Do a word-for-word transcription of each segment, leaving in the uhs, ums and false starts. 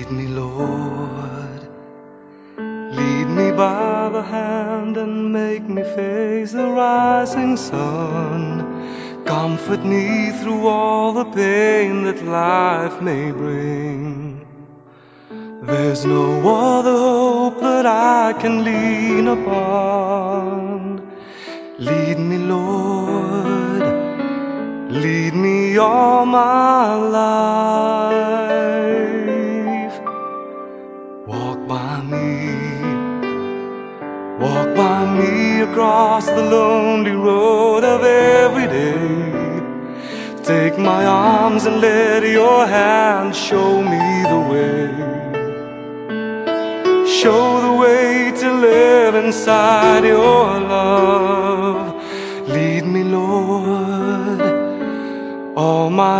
Lead me, Lord, lead me by the hand and make me face the rising sun. Comfort me through all the pain that life may bring. There's no other hope that I can lean upon. Lead me, Lord, lead me all my life. Walk by me, walk by me across the lonely road of every day. Take my arms and let your hand show me the way. Show the way to live inside your love. Lead me, Lord, all my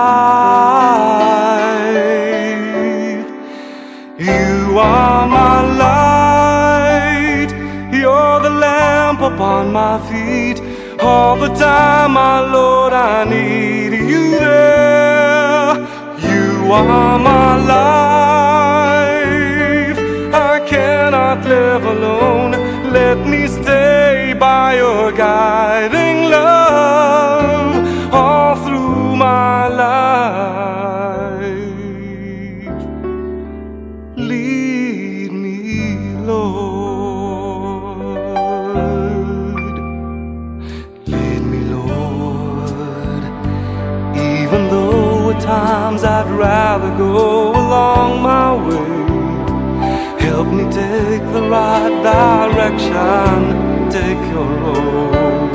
life. You are my light, you're the lamp upon my feet. All the time, my Lord, I need you there. You are my life, I cannot live alone. Let me stay by your guiding love all through my life. Lead me, Lord, lead me, Lord, even though at times I'd rather go along my way. Help me take the right direction, take your road.